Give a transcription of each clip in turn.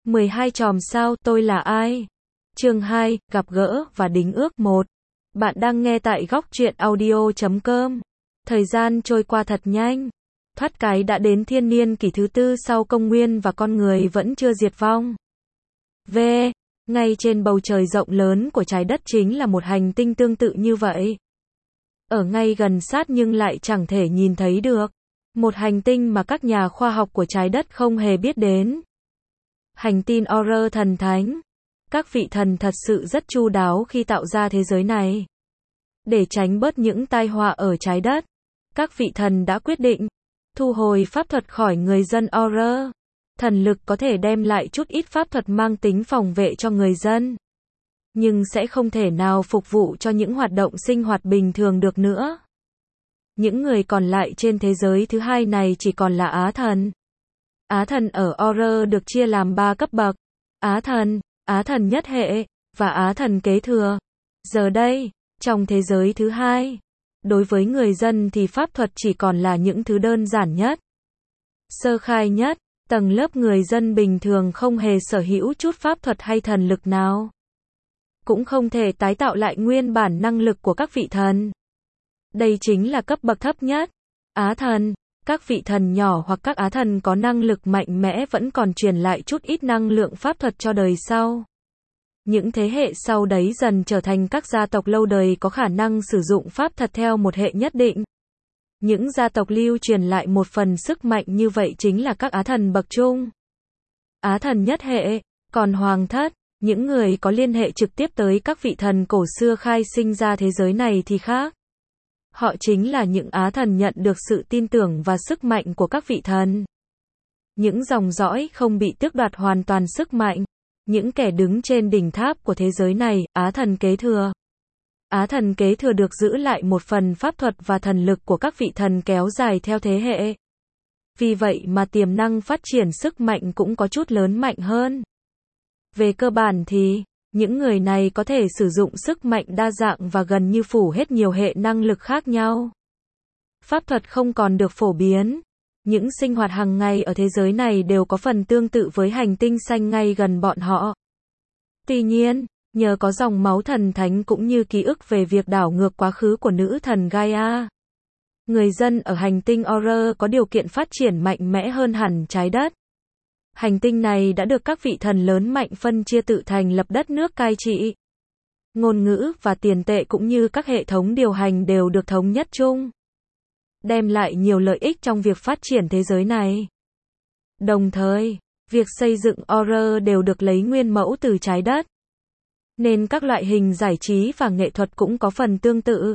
12 chòm sao, tôi là ai? Chương 2, gặp gỡ và đính ước 1. Bạn đang nghe tại góc truyện audio.com. Thời gian trôi qua thật nhanh. Thoát cái đã đến thiên niên kỷ thứ tư sau công nguyên và con người vẫn chưa diệt vong. Ngay trên bầu trời rộng lớn của trái đất chính là một hành tinh tương tự như vậy. Ở ngay gần sát nhưng lại chẳng thể nhìn thấy được. Một hành tinh mà các nhà khoa học của trái đất không hề biết đến. Hành tinh Orion thần thánh. Các vị thần thật sự rất chu đáo khi tạo ra thế giới này. Để tránh bớt những tai họa ở trái đất, các vị thần đã quyết định thu hồi pháp thuật khỏi người dân Orion. Thần lực có thể đem lại chút ít pháp thuật mang tính phòng vệ cho người dân, nhưng sẽ không thể nào phục vụ cho những hoạt động sinh hoạt bình thường được nữa. Những người còn lại trên thế giới thứ hai này chỉ còn là Á thần. Á thần ở Orion được chia làm 3 cấp bậc: Á thần nhất hệ, và Á thần kế thừa. Giờ đây, trong thế giới thứ hai, đối với người dân thì pháp thuật chỉ còn là những thứ đơn giản nhất, sơ khai nhất. Tầng lớp người dân bình thường không hề sở hữu chút pháp thuật hay thần lực nào, cũng không thể tái tạo lại nguyên bản năng lực của các vị thần. Đây chính là cấp bậc thấp nhất. Á thần, các vị thần nhỏ hoặc các á thần có năng lực mạnh mẽ vẫn còn truyền lại chút ít năng lượng pháp thuật cho đời sau. Những thế hệ sau đấy dần trở thành các gia tộc lâu đời có khả năng sử dụng pháp thuật theo một hệ nhất định. Những gia tộc lưu truyền lại một phần sức mạnh như vậy chính là các á thần bậc trung. Á thần nhất hệ, còn hoàng thất, những người có liên hệ trực tiếp tới các vị thần cổ xưa khai sinh ra thế giới này thì khác. Họ chính là những á thần nhận được sự tin tưởng và sức mạnh của các vị thần. Những dòng dõi không bị tước đoạt hoàn toàn sức mạnh. Những kẻ đứng trên đỉnh tháp của thế giới này, Á thần kế thừa. Á thần kế thừa được giữ lại một phần pháp thuật và thần lực của các vị thần kéo dài theo thế hệ. Vì vậy mà tiềm năng phát triển sức mạnh cũng có chút lớn mạnh hơn. Về cơ bản thì, những người này có thể sử dụng sức mạnh đa dạng và gần như phủ hết nhiều hệ năng lực khác nhau. Pháp thuật không còn được phổ biến. Những sinh hoạt hàng ngày ở thế giới này đều có phần tương tự với hành tinh xanh ngay gần bọn họ. Tuy nhiên, nhờ có dòng máu thần thánh cũng như ký ức về việc đảo ngược quá khứ của nữ thần Gaia, người dân ở hành tinh Orion có điều kiện phát triển mạnh mẽ hơn hẳn trái đất. Hành tinh này đã được các vị thần lớn mạnh phân chia tự thành lập đất nước cai trị. Ngôn ngữ và tiền tệ cũng như các hệ thống điều hành đều được thống nhất chung, đem lại nhiều lợi ích trong việc phát triển thế giới này. Đồng thời, việc xây dựng Orion đều được lấy nguyên mẫu từ trái đất, nên các loại hình giải trí và nghệ thuật cũng có phần tương tự.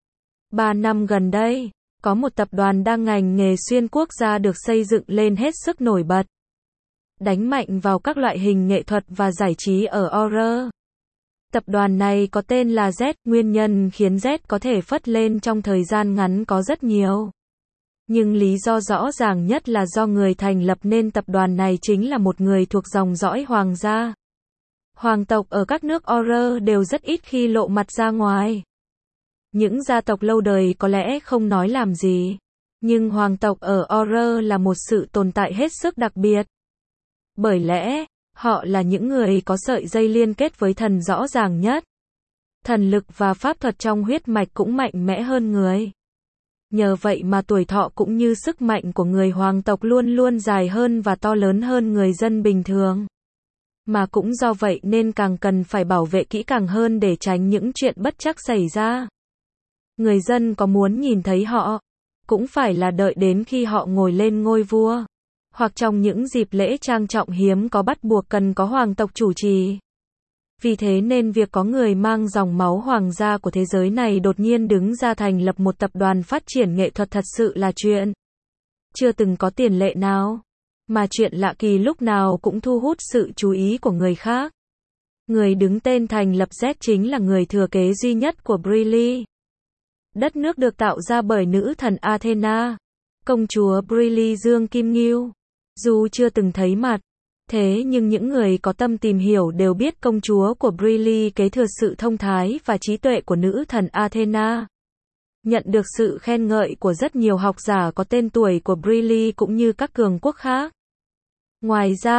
3 năm gần đây, có một tập đoàn đa ngành nghề xuyên quốc gia được xây dựng lên hết sức nổi bật, đánh mạnh vào các loại hình nghệ thuật và giải trí ở Orion. Tập đoàn này có tên là Z, nguyên nhân khiến Z có thể phất lên trong thời gian ngắn có rất nhiều. Nhưng lý do rõ ràng nhất là do người thành lập nên tập đoàn này chính là một người thuộc dòng dõi hoàng gia. Hoàng tộc ở các nước Orion đều rất ít khi lộ mặt ra ngoài. Những gia tộc lâu đời có lẽ không nói làm gì, nhưng hoàng tộc ở Orion là một sự tồn tại hết sức đặc biệt. Bởi lẽ, họ là những người có sợi dây liên kết với thần rõ ràng nhất. Thần lực và pháp thuật trong huyết mạch cũng mạnh mẽ hơn người. Nhờ vậy mà tuổi thọ cũng như sức mạnh của người hoàng tộc luôn luôn dài hơn và to lớn hơn người dân bình thường. Mà cũng do vậy nên càng cần phải bảo vệ kỹ càng hơn để tránh những chuyện bất trắc xảy ra. Người dân có muốn nhìn thấy họ, cũng phải là đợi đến khi họ ngồi lên ngôi vua, hoặc trong những dịp lễ trang trọng hiếm có bắt buộc cần có hoàng tộc chủ trì. Vì thế nên việc có người mang dòng máu hoàng gia của thế giới này đột nhiên đứng ra thành lập một tập đoàn phát triển nghệ thuật thật sự là chuyện chưa từng có tiền lệ nào. Mà chuyện lạ kỳ lúc nào cũng thu hút sự chú ý của người khác. Người đứng tên thành lập Z chính là người thừa kế duy nhất của Briley. Đất nước được tạo ra bởi nữ thần Athena, công chúa Briley Dương Kim Ngưu. Dù chưa từng thấy mặt, thế nhưng những người có tâm tìm hiểu đều biết công chúa của Briley kế thừa sự thông thái và trí tuệ của nữ thần Athena. Nhận được sự khen ngợi của rất nhiều học giả có tên tuổi của Briley cũng như các cường quốc khác. Ngoài ra,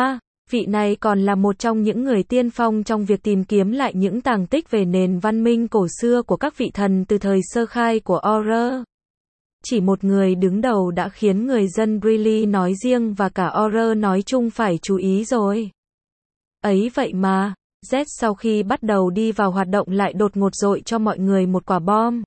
Vị này còn là một trong những người tiên phong trong việc tìm kiếm lại những tàng tích về nền văn minh cổ xưa của các vị thần từ thời sơ khai của Horror. Chỉ một người đứng đầu đã khiến người dân Greeley nói riêng và cả Horror nói chung phải chú ý rồi. Ấy vậy mà, Z sau khi bắt đầu đi vào hoạt động lại đột ngột dội cho mọi người một quả bom.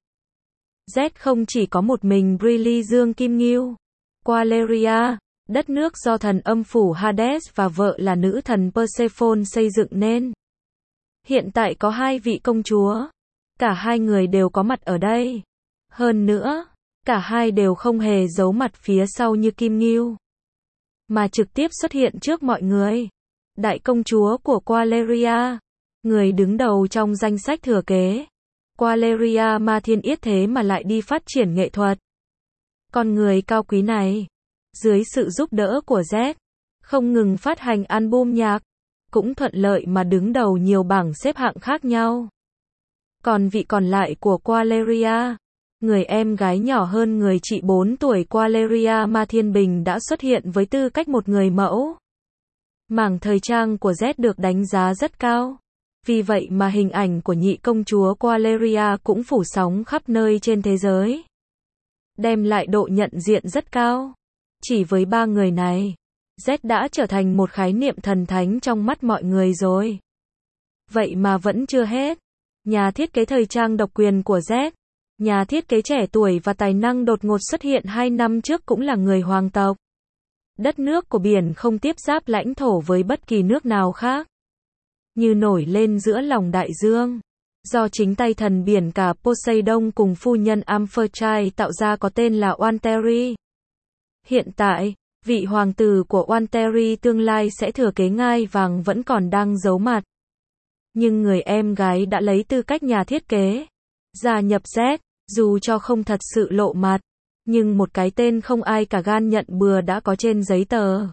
Z không chỉ có một mình Greeley Dương Kim Ngưu, Qualeria, đất nước do thần âm phủ Hades và vợ là nữ thần Persephone xây dựng nên. Hiện tại có 2 vị công chúa. Cả 2 người đều có mặt ở đây. Hơn nữa, cả 2 đều không hề giấu mặt phía sau như Kim Ngưu, mà trực tiếp xuất hiện trước mọi người. Đại công chúa của Qualeria, người đứng đầu trong danh sách thừa kế. Qualeria ma thiên yết thế mà lại đi phát triển nghệ thuật. Con người cao quý này, dưới sự giúp đỡ của Z, không ngừng phát hành album nhạc, cũng thuận lợi mà đứng đầu nhiều bảng xếp hạng khác nhau. Còn vị còn lại của Qualeria, người em gái nhỏ hơn người chị 4 tuổi Qualeria Ma Thiên Bình đã xuất hiện với tư cách một người mẫu. Mảng thời trang của Z được đánh giá rất cao. Vì vậy mà hình ảnh của nhị công chúa Qualeria cũng phủ sóng khắp nơi trên thế giới, đem lại độ nhận diện rất cao. Chỉ với 3 người này, Z đã trở thành một khái niệm thần thánh trong mắt mọi người rồi. Vậy mà vẫn chưa hết. Nhà thiết kế thời trang độc quyền của Z, nhà thiết kế trẻ tuổi và tài năng đột ngột xuất hiện 2 năm trước cũng là người hoàng tộc. Đất nước của biển không tiếp giáp lãnh thổ với bất kỳ nước nào khác, như nổi lên giữa lòng đại dương. Do chính tay thần biển cả Poseidon cùng phu nhân Amphitrite tạo ra có tên là Oanteri. Hiện tại, vị hoàng tử của Oanteri tương lai sẽ thừa kế ngai vàng vẫn còn đang giấu mặt. Nhưng người em gái đã lấy tư cách nhà thiết kế, gia nhập Z, dù cho không thật sự lộ mặt, nhưng một cái tên không ai cả gan nhận bừa đã có trên giấy tờ.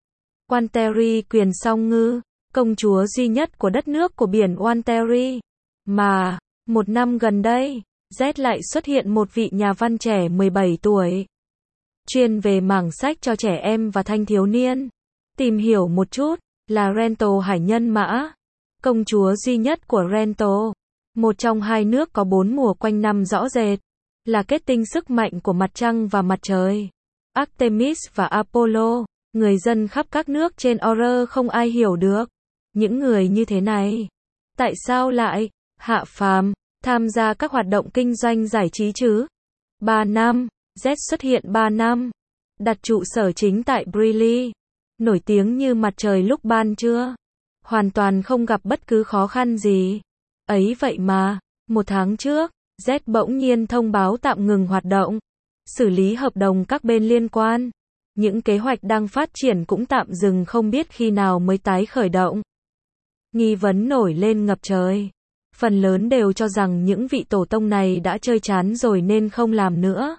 Oanteri Quyền Song Ngư, công chúa duy nhất của đất nước của biển Oanteri. Mà, một năm gần đây, Z lại xuất hiện một vị nhà văn trẻ 17 tuổi, chuyên về mảng sách cho trẻ em và thanh thiếu niên. Tìm hiểu một chút, là Rento Hải Nhân Mã, công chúa duy nhất của Rento, một trong 2 nước có 4 mùa quanh năm rõ rệt, là kết tinh sức mạnh của mặt trăng và mặt trời, Artemis và Apollo. Người dân khắp các nước trên Horror không ai hiểu được những người như thế này tại sao lại hạ phàm tham gia các hoạt động kinh doanh giải trí chứ. 3 năm, Z xuất hiện 3 năm, đặt trụ sở chính tại Greeley, nổi tiếng như mặt trời lúc ban trưa, hoàn toàn không gặp bất cứ khó khăn gì. Ấy vậy mà, 1 tháng trước, Z bỗng nhiên thông báo tạm ngừng hoạt động, xử lý hợp đồng các bên liên quan. Những kế hoạch đang phát triển cũng tạm dừng không biết khi nào mới tái khởi động. Nghi vấn nổi lên ngập trời. Phần lớn đều cho rằng những vị tổ tông này đã chơi chán rồi nên không làm nữa.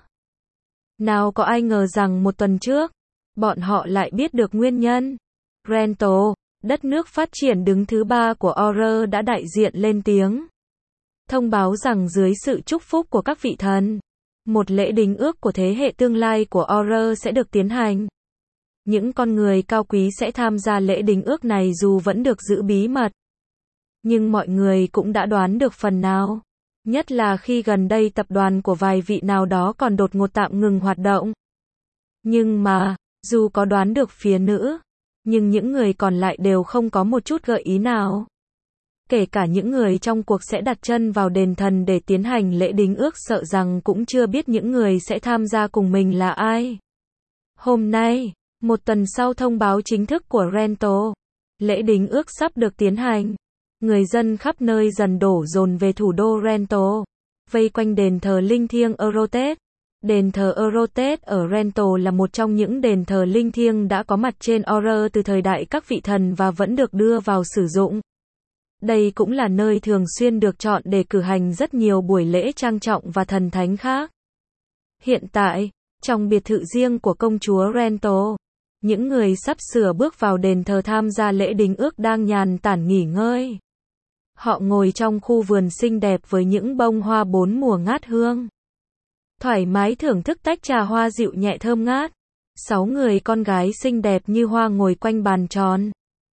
Nào có ai ngờ rằng 1 tuần trước, bọn họ lại biết được nguyên nhân. Rento, đất nước phát triển đứng thứ 3 của Horror đã đại diện lên tiếng, thông báo rằng dưới sự chúc phúc của các vị thần, một lễ đính ước của thế hệ tương lai của Horror sẽ được tiến hành. Những con người cao quý sẽ tham gia lễ đính ước này dù vẫn được giữ bí mật. Nhưng mọi người cũng đã đoán được phần nào. Nhất là khi gần đây tập đoàn của vài vị nào đó còn đột ngột tạm ngừng hoạt động. Nhưng mà, dù có đoán được phía nữ, nhưng những người còn lại đều không có một chút gợi ý nào. Kể cả những người trong cuộc sẽ đặt chân vào đền thần để tiến hành lễ đính ước sợ rằng cũng chưa biết những người sẽ tham gia cùng mình là ai. Hôm nay, 1 tuần sau thông báo chính thức của Rento, lễ đính ước sắp được tiến hành. Người dân khắp nơi dần đổ dồn về thủ đô Rento, vây quanh đền thờ linh thiêng Eurotet. Đền thờ Eurotet ở Rento là một trong những đền thờ linh thiêng đã có mặt trên Horror từ thời đại các vị thần và vẫn được đưa vào sử dụng. Đây cũng là nơi thường xuyên được chọn để cử hành rất nhiều buổi lễ trang trọng và thần thánh khác. Hiện tại, trong biệt thự riêng của công chúa Rento, những người sắp sửa bước vào đền thờ tham gia lễ đính ước đang nhàn tản nghỉ ngơi. Họ ngồi trong khu vườn xinh đẹp với những bông hoa 4 mùa ngát hương, thoải mái thưởng thức tách trà hoa dịu nhẹ thơm ngát. 6 người con gái xinh đẹp như hoa ngồi quanh bàn tròn,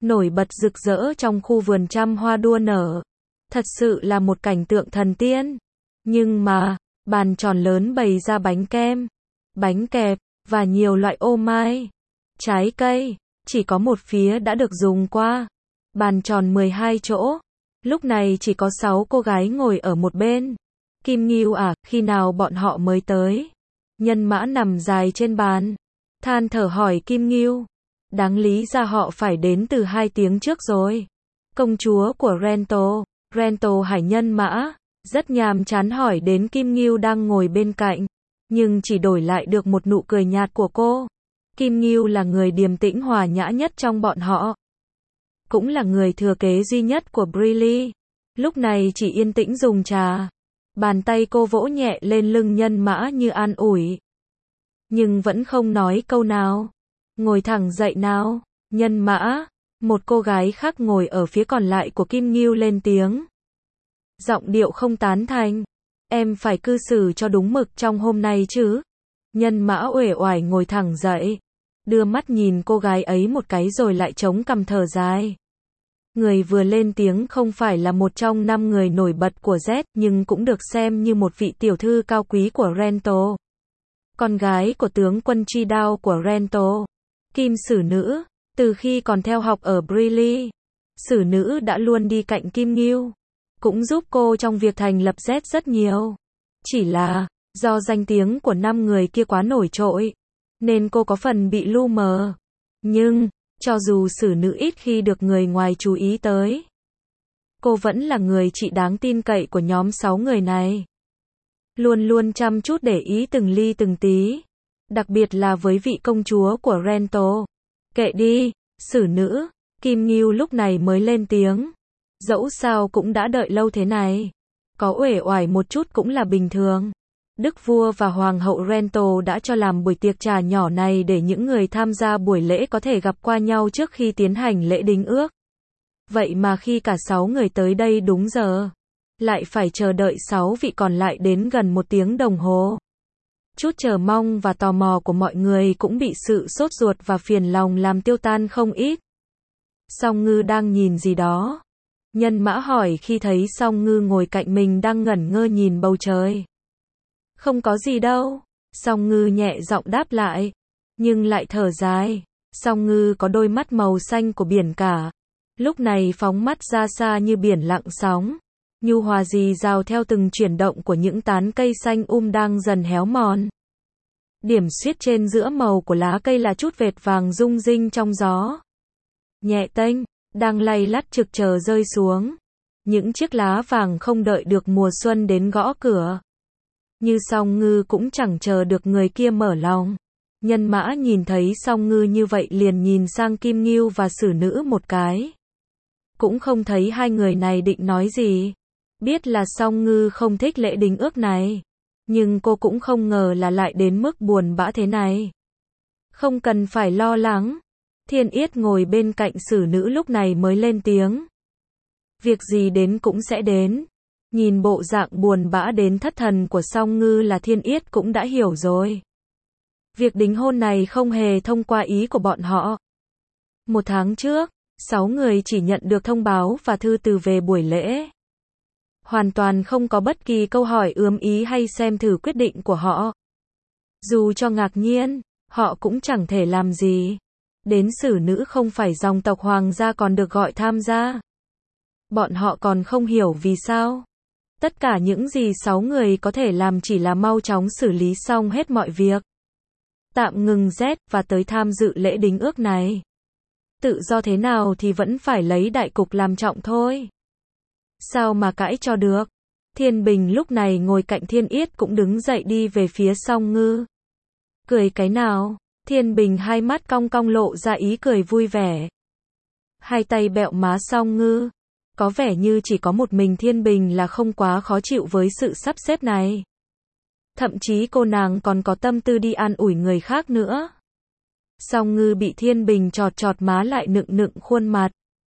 nổi bật rực rỡ trong khu vườn trăm hoa đua nở. Thật sự là một cảnh tượng thần tiên. Nhưng mà, bàn tròn lớn bày ra bánh kem, bánh kẹp, và nhiều loại ô mai, trái cây, chỉ có một phía đã được dùng qua. Bàn tròn 12 chỗ, lúc này chỉ có 6 cô gái ngồi ở một bên. Kim Ngưu à, khi nào bọn họ mới tới? Nhân Mã nằm dài trên bàn, than thở hỏi Kim Ngưu. Đáng lý ra họ phải đến từ 2 tiếng trước rồi. Công chúa của Rento Hải Nhân Mã, rất nhàm chán hỏi đến Kim Ngưu đang ngồi bên cạnh, nhưng chỉ đổi lại được một nụ cười nhạt của cô. Kim Ngưu là người điềm tĩnh hòa nhã nhất trong bọn họ, cũng là người thừa kế duy nhất của Briley. Lúc này chỉ yên tĩnh dùng trà. Bàn tay cô vỗ nhẹ lên lưng Nhân Mã như an ủi, nhưng vẫn không nói câu nào. Ngồi thẳng dậy nào, Nhân Mã. Một cô gái khác ngồi ở phía còn lại của Kim Ngưu lên tiếng. Giọng điệu không tán thành. Em phải cư xử cho đúng mực trong hôm nay chứ. Nhân Mã uể oải ngồi thẳng dậy, đưa mắt nhìn cô gái ấy một cái rồi lại chống cằm thở dài. Người vừa lên tiếng không phải là một trong 5 người nổi bật của Z, nhưng cũng được xem như một vị tiểu thư cao quý của Rento. Con gái của tướng quân Chi Đao của Rento, Kim Sử Nữ. Từ khi còn theo học ở Briley, Sử Nữ đã luôn đi cạnh Kim Ngưu, cũng giúp cô trong việc thành lập Z rất nhiều. Chỉ là, do danh tiếng của 5 người kia quá nổi trội, nên cô có phần bị lu mờ. Nhưng, cho dù Sử Nữ ít khi được người ngoài chú ý tới, cô vẫn là người chị đáng tin cậy của nhóm 6 người này. Luôn luôn chăm chút để ý từng ly từng tí, đặc biệt là với vị công chúa của Rento. Kệ đi, Sử Nữ. Kim Ngưu lúc này mới lên tiếng. Dẫu sao cũng đã đợi lâu thế này, có uể oải một chút cũng là bình thường. Đức vua và hoàng hậu Rento đã cho làm buổi tiệc trà nhỏ này để những người tham gia buổi lễ có thể gặp qua nhau trước khi tiến hành lễ đính ước. Vậy mà khi cả 6 người tới đây đúng giờ, lại phải chờ đợi 6 vị còn lại đến gần 1 tiếng đồng hồ. Chút chờ mong và tò mò của mọi người cũng bị sự sốt ruột và phiền lòng làm tiêu tan không ít. Song Ngư đang nhìn gì đó? Nhân Mã hỏi khi thấy Song Ngư ngồi cạnh mình đang ngẩn ngơ nhìn bầu trời. Không có gì đâu. Song Ngư nhẹ giọng đáp lại, nhưng lại thở dài. Song Ngư có đôi mắt màu xanh của biển cả, lúc này phóng mắt ra xa như biển lặng sóng, nhu hòa rì rào theo từng chuyển động của những tán cây xanh đang dần héo mòn. Điểm xuyết trên giữa màu của lá cây là chút vệt vàng rung rinh trong gió nhẹ tênh, đang lay lắt trực chờ rơi xuống. Những chiếc lá vàng không đợi được mùa xuân đến gõ cửa. Như Song Ngư cũng chẳng chờ được người kia mở lòng. Nhân Mã nhìn thấy Song Ngư như vậy liền nhìn sang Kim Ngưu và Sử Nữ một cái. Cũng không thấy hai người này định nói gì. Biết là Song Ngư không thích lễ đính ước này, nhưng cô cũng không ngờ là lại đến mức buồn bã thế này. Không cần phải lo lắng. Thiên Yết ngồi bên cạnh Sử Nữ lúc này mới lên tiếng. Việc gì đến cũng sẽ đến. Nhìn bộ dạng buồn bã đến thất thần của Song Ngư là Thiên Yết cũng đã hiểu rồi. Việc đính hôn này không hề thông qua ý của bọn họ. 1 tháng trước, 6 người chỉ nhận được thông báo và thư từ về buổi lễ. Hoàn toàn không có bất kỳ câu hỏi ướm ý hay xem thử quyết định của họ. Dù cho ngạc nhiên, họ cũng chẳng thể làm gì. Đến Sử Nữ không phải dòng tộc hoàng gia còn được gọi tham gia. Bọn họ còn không hiểu vì sao. Tất cả những gì 6 người có thể làm chỉ là mau chóng xử lý xong hết mọi việc. Tạm ngừng Z và tới tham dự lễ đính ước này. Tự do thế nào thì vẫn phải lấy đại cục làm trọng thôi. Sao mà cãi cho được. Thiên Bình lúc này ngồi cạnh Thiên Yết cũng đứng dậy đi về phía Song Ngư. Cười cái nào? Thiên Bình hai mắt cong cong lộ ra ý cười vui vẻ. Hai tay bẹo má Song Ngư. Có vẻ như chỉ có một mình Thiên Bình là không quá khó chịu với sự sắp xếp này. Thậm chí cô nàng còn có tâm tư đi an ủi người khác nữa. Song Ngư bị Thiên Bình chọt chọt má lại nựng nựng khuôn mặt.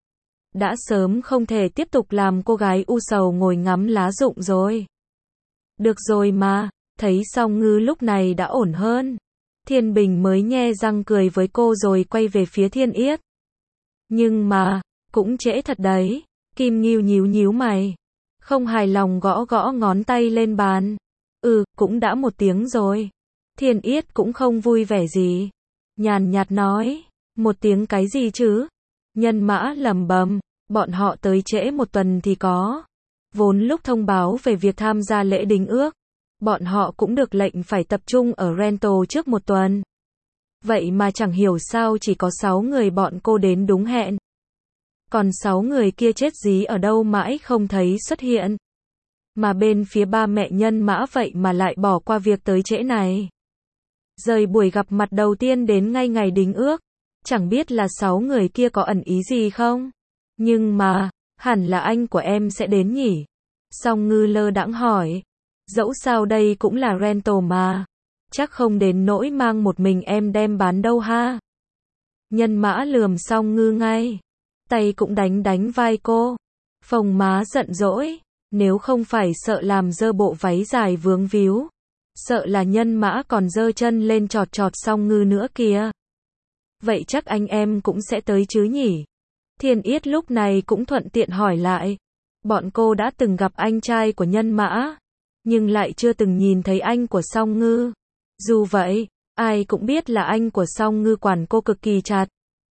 Đã sớm không thể tiếp tục làm cô gái u sầu ngồi ngắm lá rụng rồi. Được rồi mà, thấy Song Ngư lúc này đã ổn hơn. Thiên Bình mới nhe răng cười với cô rồi quay về phía Thiên Yết. Nhưng mà, cũng trễ thật đấy. Kim Ngưu nhíu nhíu mày. Không hài lòng gõ gõ ngón tay lên bàn. Cũng đã 1 tiếng rồi. Thiên Yết cũng không vui vẻ gì. Nhàn nhạt nói. 1 tiếng cái gì chứ? Nhân Mã lẩm bẩm. Bọn họ tới trễ 1 tuần thì có. Vốn lúc thông báo về việc tham gia lễ đính ước, bọn họ cũng được lệnh phải tập trung ở rental trước 1 tuần. Vậy mà chẳng hiểu sao chỉ có 6 người bọn cô đến đúng hẹn. Còn 6 người kia chết dí ở đâu mãi không thấy xuất hiện. Mà bên phía ba mẹ Nhân Mã vậy mà lại bỏ qua việc tới trễ này. Rời buổi gặp mặt đầu tiên đến ngay ngày đính ước. Chẳng biết là 6 người kia có ẩn ý gì không? Nhưng mà, hẳn là anh của em sẽ đến nhỉ? Song Ngư lơ đãng hỏi. Dẫu sao đây cũng là rental mà. Chắc không đến nỗi mang một mình em đem bán đâu ha. Nhân Mã lườm Song Ngư ngay. Tay cũng đánh vai cô. Phồng má giận dỗi. Nếu không phải sợ làm dơ bộ váy dài vướng víu. Sợ là Nhân Mã còn giơ chân lên chọt Song Ngư nữa kìa. Vậy chắc anh em cũng sẽ tới chứ nhỉ? Thiên Yết lúc này cũng thuận tiện hỏi lại. Bọn cô đã từng gặp anh trai của Nhân Mã, nhưng lại chưa từng nhìn thấy anh của Song Ngư. Dù vậy, ai cũng biết là anh của Song Ngư quản cô cực kỳ chặt.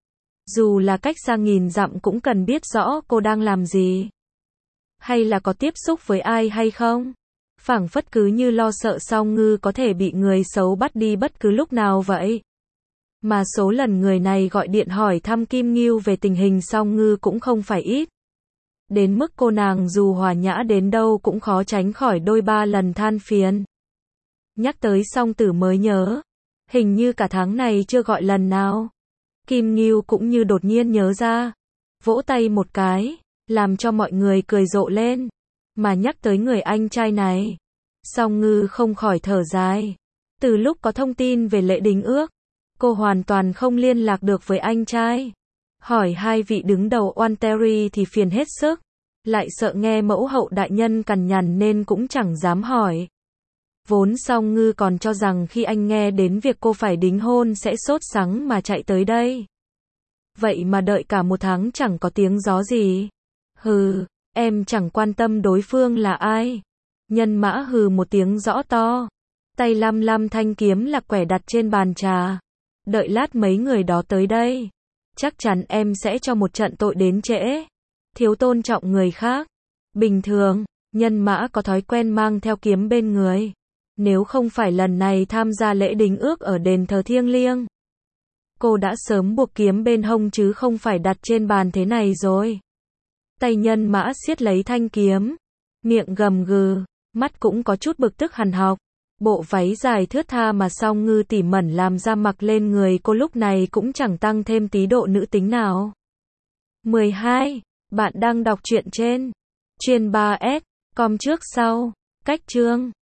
Dù là cách xa nghìn dặm cũng cần biết rõ cô đang làm gì. Hay là có tiếp xúc với ai hay không. Phảng phất cứ như lo sợ Song Ngư có thể bị người xấu bắt đi bất cứ lúc nào vậy. Mà số lần người này gọi điện hỏi thăm Kim Ngưu về tình hình Song Ngư cũng không phải ít. Đến mức cô nàng dù hòa nhã đến đâu cũng khó tránh khỏi đôi ba lần than phiền. Nhắc tới Song Tử mới nhớ. Hình như cả tháng này chưa gọi lần nào. Kim Ngưu cũng như đột nhiên nhớ ra. Vỗ tay một cái, làm cho mọi người cười rộ lên. Mà nhắc tới người anh trai này. Song Ngư không khỏi thở dài. Từ lúc có thông tin về lễ đính ước, cô hoàn toàn không liên lạc được với anh trai. Hỏi hai vị đứng đầu Ontario thì phiền hết sức. Lại sợ nghe mẫu hậu đại nhân cằn nhằn nên cũng chẳng dám hỏi. Vốn Song Ngư còn cho rằng khi anh nghe đến việc cô phải đính hôn sẽ sốt sắng mà chạy tới đây. Vậy mà đợi cả 1 tháng chẳng có tiếng gió gì. Hừ, em chẳng quan tâm đối phương là ai. Nhân Mã hừ một tiếng rõ to. Tay lăm thanh kiếm lạc quẻ đặt trên bàn trà. Đợi lát mấy người đó tới đây. Chắc chắn em sẽ cho một trận tội đến trễ. Thiếu tôn trọng người khác. Bình thường, Nhân Mã có thói quen mang theo kiếm bên người. Nếu không phải lần này tham gia lễ đính ước ở đền thờ thiêng liêng, cô đã sớm buộc kiếm bên hông chứ không phải đặt trên bàn thế này rồi. Tay Nhân Mã siết lấy thanh kiếm. Miệng gầm gừ, mắt cũng có chút bực tức hằn học. Bộ váy dài thướt tha mà Song Ngư tỉ mẩn làm ra mặc lên người cô lúc này cũng chẳng tăng thêm tí độ nữ tính nào. 12. Bạn đang đọc truyện trên Chuyên 3S, com trước sau, cách chương.